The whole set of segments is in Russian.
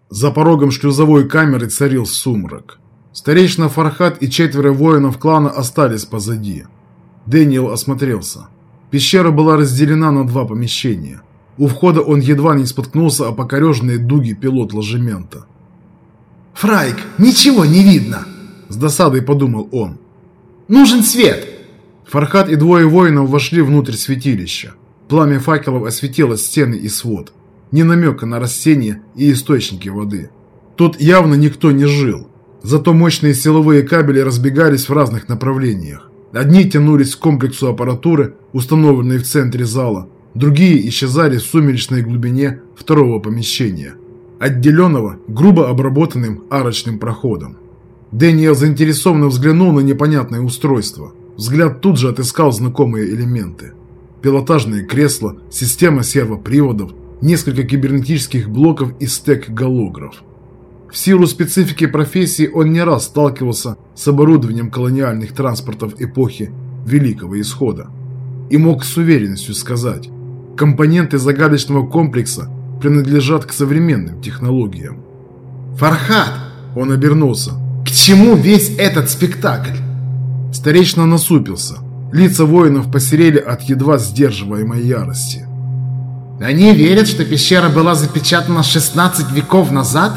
За порогом шлюзовой камеры царил сумрак. Старейшина Фархад и 4 воинов клана остались позади. Дэниел осмотрелся. Пещера была разделена на 2 помещения. У входа он едва не споткнулся о покореженные дуги пилот ложемента. «Фрайк, ничего не видно!» – с досадой подумал он. «Нужен свет!» Фархад и 2 воинов вошли внутрь святилища. Пламя факелов осветило стены и свод. Ни намека на растения и источники воды. Тут явно никто не жил. Зато мощные силовые кабели разбегались в разных направлениях. Одни тянулись к комплексу аппаратуры, установленной в центре зала, другие исчезали в сумеречной глубине 2-го помещения, отделенного грубо обработанным арочным проходом. Дэниел заинтересованно взглянул на непонятное устройство. Взгляд тут же отыскал знакомые элементы. Пилотажные кресла, система сервоприводов, несколько кибернетических блоков и стек голограф. В силу специфики профессии он не раз сталкивался с оборудованием колониальных транспортов эпохи Великого Исхода и мог с уверенностью сказать, компоненты загадочного комплекса принадлежат к современным технологиям. «Фархад!» – он обернулся. «К чему весь этот спектакль?» Старейшина насупился. Лица воинов посерели от едва сдерживаемой ярости. «Они верят, что пещера была запечатана 16 веков назад?»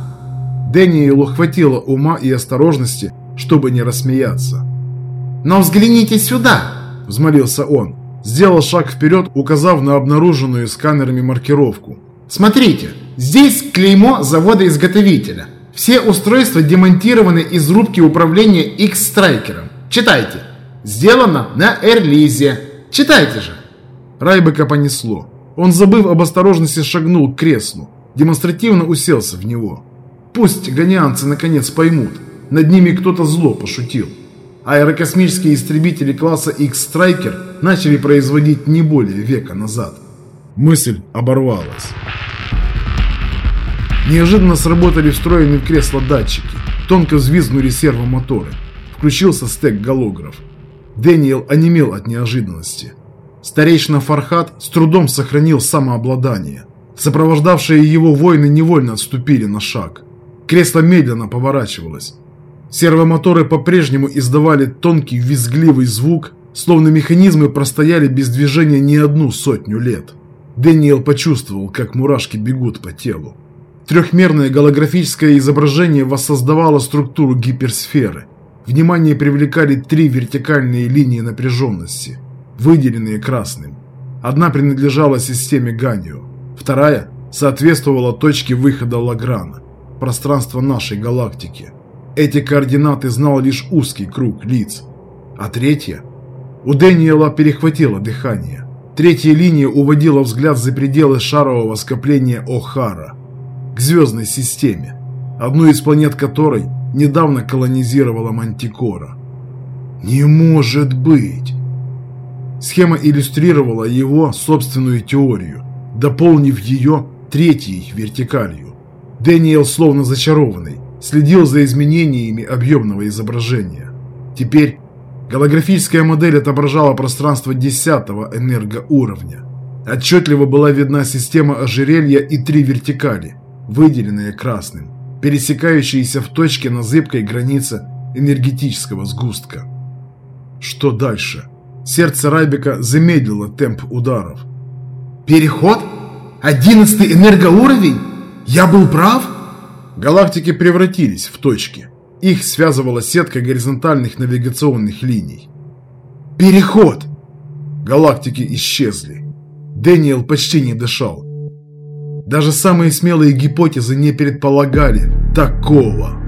Дэниелу хватило ума и осторожности, чтобы не рассмеяться. «Но взгляните сюда!» – взмолился он. Сделал шаг вперед, указав на обнаруженную сканерами маркировку. «Смотрите, здесь клеймо завода-изготовителя. Все устройства демонтированы из рубки управления X-Страйкером. Читайте. Сделано на Эрлизе. Читайте же!» Райбека понесло. Он, забыв об осторожности, шагнул к креслу. Демонстративно уселся в него. Пусть гонианцы наконец поймут. Над ними кто-то зло пошутил. Аэрокосмические истребители класса X-Страйкер начали производить не более века назад. Мысль оборвалась. Неожиданно сработали встроенные в кресло датчики. Тонко взвизгнули сервомоторы. Включился стек голограф. Дэниел онемел от неожиданности. Старейшина Фархад с трудом сохранил самообладание. Сопровождавшие его воины невольно отступили на шаг. Кресло медленно поворачивалось. Сервомоторы по-прежнему издавали тонкий визгливый звук, словно механизмы простояли без движения не 100 лет. Дэниел почувствовал, как мурашки бегут по телу. Трехмерное голографическое изображение воссоздавало структуру гиперсферы. Внимание привлекали 3 вертикальные линии напряженности, выделенные красным. Одна принадлежала системе Ганио, вторая соответствовала точке выхода Лаграна, пространство нашей галактики. Эти координаты знал лишь узкий круг лиц. А третья? У Дэниела перехватило дыхание. Третья линия уводила взгляд за пределы шарового скопления О'Хара, к звездной системе, одну из планет которой недавно колонизировала Мантикора. Не может быть! Схема иллюстрировала его собственную теорию, дополнив ее 3-й вертикалью. Дэниел, словно зачарованный, следил за изменениями объемного изображения. Теперь голографическая модель отображала пространство 10-го энергоуровня. Отчетливо была видна система ожерелья и 3 вертикали, выделенные красным, пересекающиеся в точке на зыбкой границе энергетического сгустка. Что дальше? Сердце Райбека замедлило темп ударов. «Переход? 11-й энергоуровень? Я был прав?» Галактики превратились в точки. Их связывала сетка горизонтальных навигационных линий. «Переход!» Галактики исчезли. Дэниел почти не дышал. Даже самые смелые гипотезы не предполагали такого.